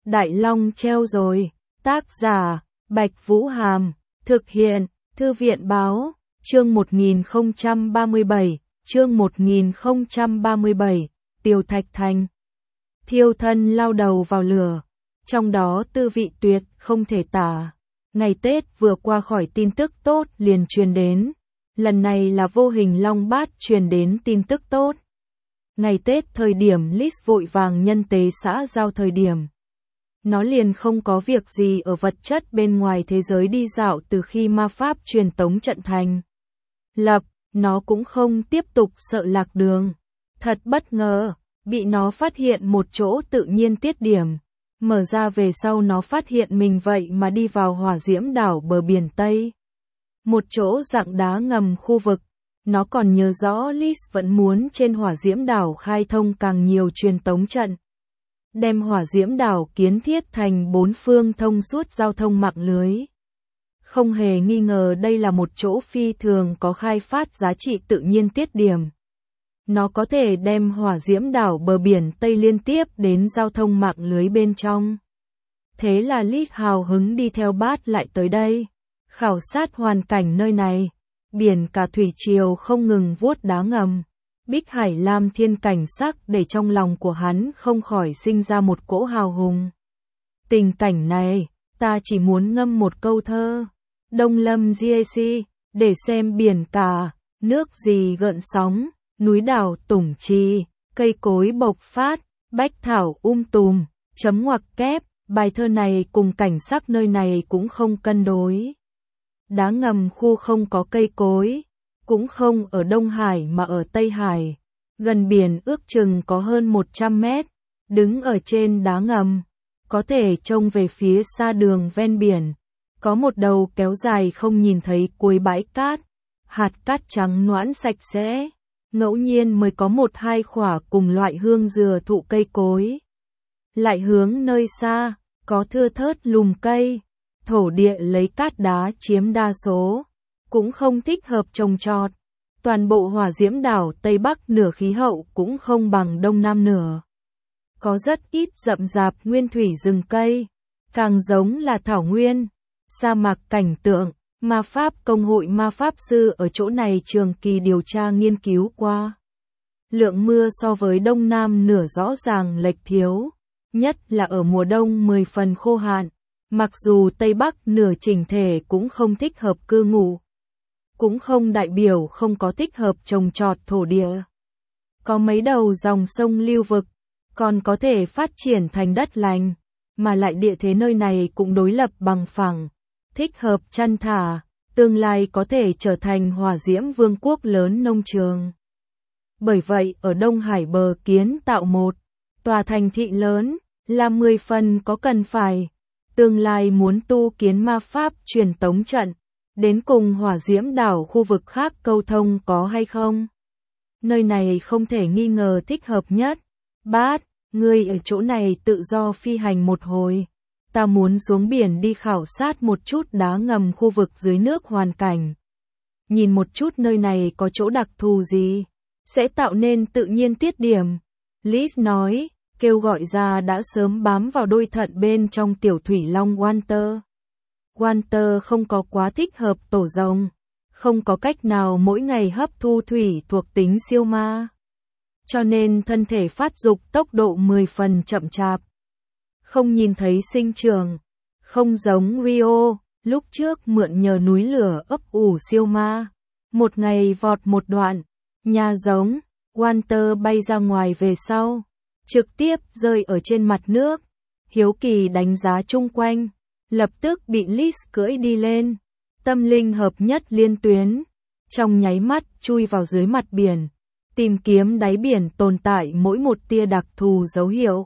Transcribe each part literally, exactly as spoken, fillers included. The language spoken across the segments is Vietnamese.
Đại Long treo rồi. Tác giả, Bạch Vũ Hàm. Thực hiện, Thư viện báo. Chương một nghìn không trăm ba mươi bảy. Chương một nghìn không trăm ba mươi bảy. Tiêu Thạch Thành. Thiêu thân lao đầu vào lửa. Trong đó tư vị tuyệt không thể tả. Ngày Tết vừa qua khỏi tin tức tốt liền truyền đến. Lần này là vô hình Long Bát truyền đến tin tức tốt. Ngày Tết thời điểm Liz vội vàng nhân tế xã giao thời điểm. Nó liền không có việc gì ở vật chất bên ngoài thế giới đi dạo từ khi ma pháp truyền tống trận thành lập, nó cũng không tiếp tục sợ lạc đường. Thật bất ngờ, bị nó phát hiện một chỗ tự nhiên tiết điểm. Mở ra về sau nó phát hiện mình vậy mà đi vào hỏa diễm đảo bờ biển Tây. Một chỗ dạng đá ngầm khu vực. Nó còn nhớ rõ Liz vẫn muốn trên hỏa diễm đảo khai thông càng nhiều truyền tống trận. Đem hỏa diễm đảo kiến thiết thành bốn phương thông suốt giao thông mạng lưới. Không hề nghi ngờ đây là một chỗ phi thường có khai phát giá trị tự nhiên tiết điểm. Nó có thể đem hỏa diễm đảo bờ biển Tây liên tiếp đến giao thông mạng lưới bên trong. Thế là Liz hào hứng đi theo Bát lại tới đây, khảo sát hoàn cảnh nơi này. Biển cả thủy triều không ngừng vuốt đá ngầm. Bích Hải Lam thiên cảnh sắc để trong lòng của hắn không khỏi sinh ra một cỗ hào hùng. Tình cảnh này, ta chỉ muốn ngâm một câu thơ. Đông lâm giê xê, để xem biển cả, nước gì gợn sóng, núi đảo tủng trì, cây cối bộc phát, bách thảo um tùm, chấm ngoặc kép, bài thơ này cùng cảnh sắc nơi này cũng không cân đối. Đá ngầm khu không có cây cối, cũng không ở Đông Hải mà ở Tây Hải, gần biển ước chừng có hơn một trăm mét, đứng ở trên đá ngầm, có thể trông về phía xa đường ven biển, có một đầu kéo dài không nhìn thấy cuối bãi cát, hạt cát trắng nõn sạch sẽ, ngẫu nhiên mới có một hai khỏa cùng loại hương dừa thụ cây cối. Lại hướng nơi xa, có thưa thớt lùm cây. Thổ địa lấy cát đá chiếm đa số, cũng không thích hợp trồng trọt. Toàn bộ hỏa diễm đảo Tây Bắc nửa khí hậu cũng không bằng Đông Nam nửa. Có rất ít rậm rạp nguyên thủy rừng cây, càng giống là thảo nguyên, sa mạc cảnh tượng. Ma pháp công hội ma pháp sư ở chỗ này trường kỳ điều tra nghiên cứu qua. Lượng mưa so với Đông Nam nửa rõ ràng lệch thiếu, nhất là ở mùa đông mười phần khô hạn. Mặc dù Tây Bắc nửa chỉnh thể cũng không thích hợp cư ngụ, cũng không đại biểu không có thích hợp trồng trọt thổ địa. Có mấy đầu dòng sông lưu vực, còn có thể phát triển thành đất lành, mà lại địa thế nơi này cũng đối lập bằng phẳng, thích hợp chăn thả, tương lai có thể trở thành hỏa diễm vương quốc lớn nông trường. Bởi vậy ở Đông Hải bờ kiến tạo một tòa thành thị lớn là mười phần có cần phải. Tương lai muốn tu kiến ma pháp truyền tống trận, đến cùng hỏa diễm đảo khu vực khác câu thông có hay không? Nơi này không thể nghi ngờ thích hợp nhất. Bát, ngươi ở chỗ này tự do phi hành một hồi. Ta muốn xuống biển đi khảo sát một chút đá ngầm khu vực dưới nước hoàn cảnh. Nhìn một chút nơi này có chỗ đặc thù gì, sẽ tạo nên tự nhiên tiết điểm. Liz nói. Kêu gọi ra đã sớm bám vào đôi thận bên trong tiểu thủy long Walter. Walter không có quá thích hợp tổ rồng, không có cách nào mỗi ngày hấp thu thủy thuộc tính siêu ma. Cho nên thân thể phát dục tốc độ mười phần chậm chạp. Không nhìn thấy sinh trưởng, không giống Rio, lúc trước mượn nhờ núi lửa ấp ủ siêu ma. Một ngày vọt một đoạn, nhà giống, Walter bay ra ngoài về sau. Trực tiếp rơi ở trên mặt nước, hiếu kỳ đánh giá chung quanh, lập tức bị Liz cưỡi đi lên, tâm linh hợp nhất liên tuyến, trong nháy mắt chui vào dưới mặt biển, tìm kiếm đáy biển tồn tại mỗi một tia đặc thù dấu hiệu.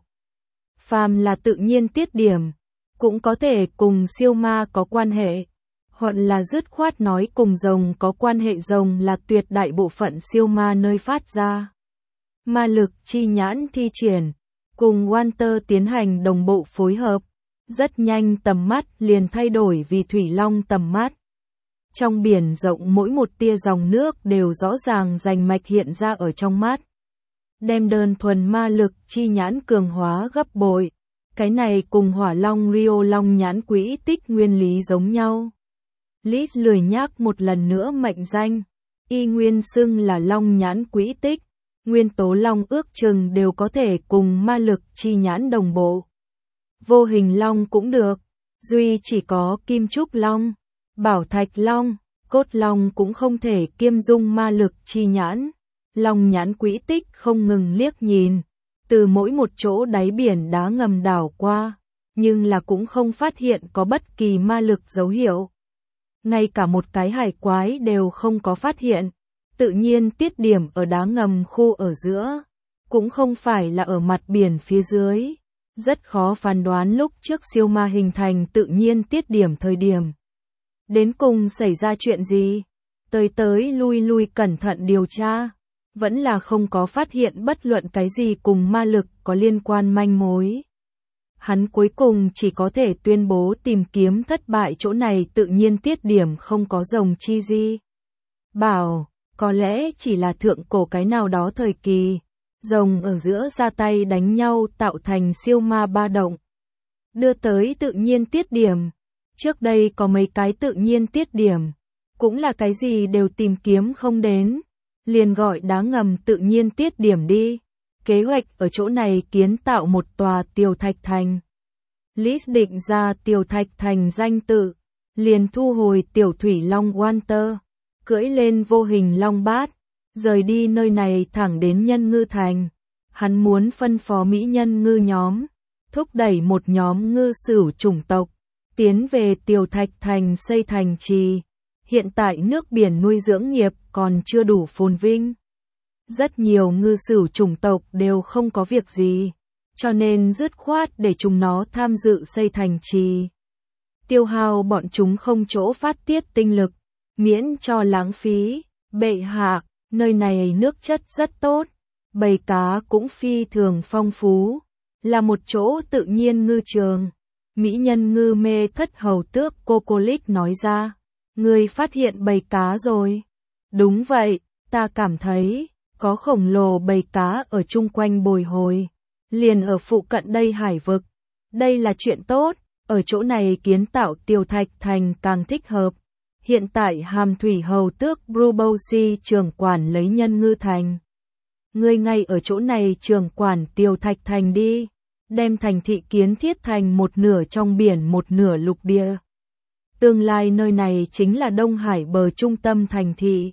Phàm là tự nhiên tiết điểm, cũng có thể cùng siêu ma có quan hệ, hoặc là dứt khoát nói cùng rồng có quan hệ. Rồng là tuyệt đại bộ phận siêu ma nơi phát ra. Ma lực chi nhãn thi triển, cùng Walter tiến hành đồng bộ phối hợp, rất nhanh tầm mắt liền thay đổi vì thủy long tầm mắt. Trong biển rộng mỗi một tia dòng nước đều rõ ràng rành mạch hiện ra ở trong mắt. Đem đơn thuần ma lực chi nhãn cường hóa gấp bội, Cái này cùng hỏa long Rio long nhãn quỹ tích nguyên lý giống nhau. Lis lười nhác một lần nữa mệnh danh, y nguyên xưng là long nhãn quỹ tích, nguyên tố long ước chừng đều có thể cùng ma lực chi nhãn đồng bộ. Vô hình long cũng được, duy chỉ có kim trúc long, bảo thạch long, cốt long cũng không thể kiêm dung ma lực chi nhãn. Long nhãn quỹ tích không ngừng liếc nhìn, từ mỗi một chỗ đáy biển đá ngầm đảo qua, nhưng là cũng không phát hiện có bất kỳ ma lực dấu hiệu. Ngay cả một cái hải quái đều không có phát hiện, tự nhiên tiết điểm ở đá ngầm khu ở giữa, cũng không phải là ở mặt biển phía dưới. Rất khó phán đoán lúc trước siêu ma hình thành tự nhiên tiết điểm thời điểm. Đến cùng xảy ra chuyện gì? Tới tới lui lui cẩn thận điều tra, vẫn là không có phát hiện bất luận cái gì cùng ma lực có liên quan manh mối. Hắn cuối cùng chỉ có thể tuyên bố tìm kiếm thất bại, chỗ này tự nhiên tiết điểm không có rồng chi di. Bảo, có lẽ chỉ là thượng cổ cái nào đó thời kỳ, rồng ở giữa ra tay đánh nhau tạo thành siêu ma ba động. Đưa tới tự nhiên tiết điểm, trước đây có mấy cái tự nhiên tiết điểm, cũng là cái gì đều tìm kiếm không đến, liền gọi đá ngầm tự nhiên tiết điểm đi. Kế hoạch ở chỗ này kiến tạo một tòa Tiểu Thạch Thành. Lis định ra Tiểu Thạch Thành danh tự, liền thu hồi tiểu thủy long Walter, cưỡi lên vô hình long bát, rời đi nơi này thẳng đến Nhân Ngư Thành. Hắn muốn phân phó Mỹ Nhân Ngư nhóm, thúc đẩy một nhóm ngư sửu chủng tộc, tiến về Tiểu Thạch Thành xây thành trì. Hiện tại nước biển nuôi dưỡng nghiệp còn chưa đủ phồn vinh. Rất nhiều ngư sửu chủng tộc đều không có việc gì, cho nên dứt khoát để chúng nó tham dự xây thành trì. Tiêu hao bọn chúng không chỗ phát tiết tinh lực, miễn cho lãng phí. Bệ hạ, nơi này nước chất rất tốt, bầy cá cũng phi thường phong phú, là một chỗ tự nhiên ngư trường. Mỹ Nhân Ngư mê thất hầu tước Cocolich nói ra, ngươi phát hiện bầy cá rồi. Đúng vậy, ta cảm thấy có khổng lồ bầy cá ở chung quanh bồi hồi, liền ở phụ cận đây hải vực. Đây là chuyện tốt, ở chỗ này kiến tạo Tiểu Thạch Thành càng thích hợp. Hiện tại hàm thủy hầu tước Brubowsi trưởng quản lấy Nhân Ngư Thành. Ngươi ngay ở chỗ này trưởng quản Tiểu Thạch Thành đi, đem thành thị kiến thiết thành một nửa trong biển một nửa lục địa. Tương lai nơi này chính là Đông Hải bờ trung tâm thành thị.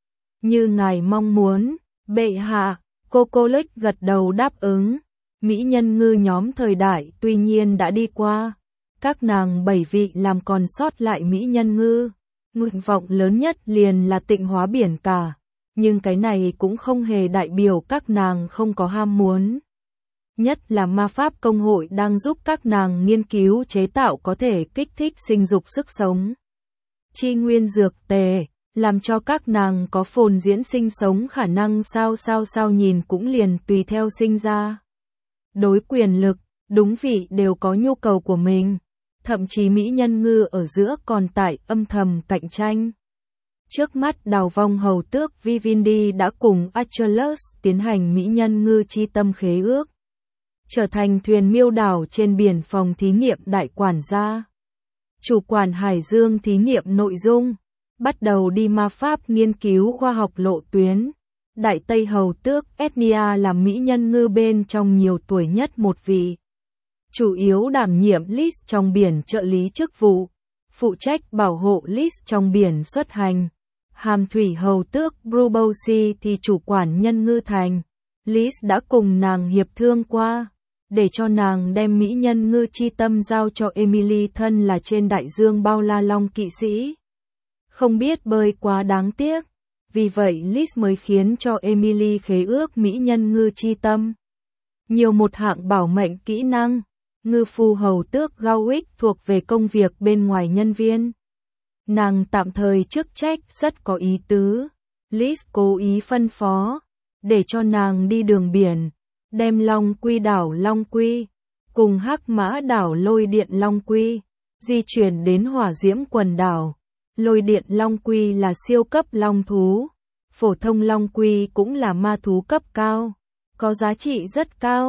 Như ngài mong muốn, bệ hạ. Cocolich gật đầu đáp ứng. Mỹ Nhân Ngư nhóm thời đại tuy nhiên đã đi qua, các nàng bảy vị làm còn sót lại Mỹ Nhân Ngư, nguyện vọng lớn nhất liền là tịnh hóa biển cả, nhưng cái này cũng không hề đại biểu các nàng không có ham muốn. Nhất là ma pháp công hội đang giúp các nàng nghiên cứu chế tạo có thể kích thích sinh dục sức sống. Chi nguyên dược tề, làm cho các nàng có phồn diễn sinh sống khả năng sao sao sao nhìn cũng liền tùy theo sinh ra. Đối quyền lực, đúng vị đều có nhu cầu của mình, thậm chí Mỹ Nhân Ngư ở giữa còn tại âm thầm cạnh tranh. Trước mắt Đào Vong hầu tước Vivendi đã cùng Achilles tiến hành Mỹ Nhân Ngư chi tâm khế ước, trở thành thuyền miêu đảo trên biển phòng thí nghiệm đại quản gia, chủ quản Hải Dương thí nghiệm nội dung, bắt đầu đi ma pháp nghiên cứu khoa học lộ tuyến. Đại Tây hầu tước Ethnia là Mỹ Nhân Ngư bên trong nhiều tuổi nhất một vị, chủ yếu đảm nhiệm Lis trong biển trợ lý chức vụ, phụ trách bảo hộ Lis trong biển xuất hành. Hàm thủy hầu tước Brubowsi thì chủ quản Nhân Ngư Thành. Lis đã cùng nàng hiệp thương qua, để cho nàng đem Mỹ Nhân Ngư chi tâm giao cho Emily, thân là trên đại dương bao la long kỵ sĩ. Không biết bơi quá đáng tiếc, vì vậy Lis mới khiến cho Emily khế ước Mỹ Nhân Ngư chi tâm. Nhiều một hạng bảo mệnh kỹ năng, ngư phu hầu tước Gawick thuộc về công việc bên ngoài nhân viên. Nàng tạm thời chức trách rất có ý tứ. Lis cố ý phân phó, để cho nàng đi đường biển, đem Long Quy đảo Long Quy, cùng Hắc Mã đảo Lôi Điện Long Quy, di chuyển đến Hỏa Diễm quần đảo. Lôi Điện Long Quy là siêu cấp long thú, phổ thông Long Quy cũng là ma thú cấp cao, có giá trị rất cao.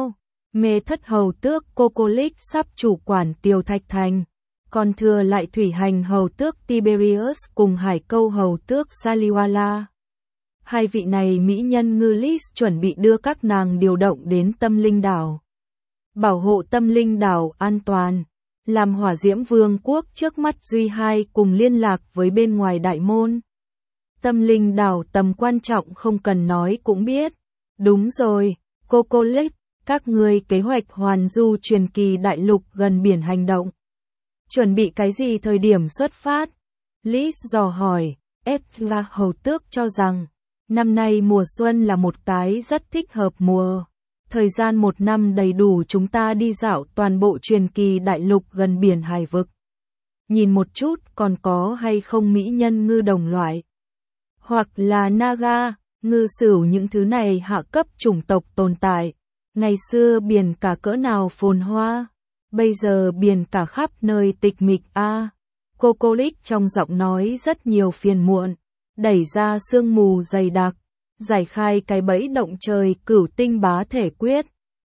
Mê thất hầu tước Cocolic sắp chủ quản Tiều Thạch Thành, còn thừa lại thủy hành hầu tước Tiberius cùng hải câu hầu tước Saliwala. Hai vị này mỹ nhân ngư Lis chuẩn bị đưa các nàng điều động đến Tâm Linh đảo, bảo hộ Tâm Linh đảo an toàn, làm Hỏa Diễm Vương quốc trước mắt duy hai cùng liên lạc với bên ngoài đại môn. Tâm Linh đảo tầm quan trọng không cần nói cũng biết. Đúng rồi, Cocolic, các ngươi kế hoạch hoàn du truyền kỳ đại lục gần biển hành động. Chuẩn bị cái gì thời điểm xuất phát? Lis dò hỏi. Edla hầu tước cho rằng, năm nay mùa xuân là một cái rất thích hợp mùa. Thời gian một năm đầy đủ chúng ta đi dạo toàn bộ truyền kỳ đại lục gần biển hải vực. Nhìn một chút còn có hay không mỹ nhân ngư đồng loại. Hoặc là naga, ngư sửu những thứ này hạ cấp chủng tộc tồn tại. Ngày xưa biển cả cỡ nào phồn hoa. Bây giờ biển cả khắp nơi tịch mịch a. À. Cocolic trong giọng nói rất nhiều phiền muộn. Đẩy ra sương mù dày đặc. Giải khai cái bẫy động trời cửu tinh bá thể quyết.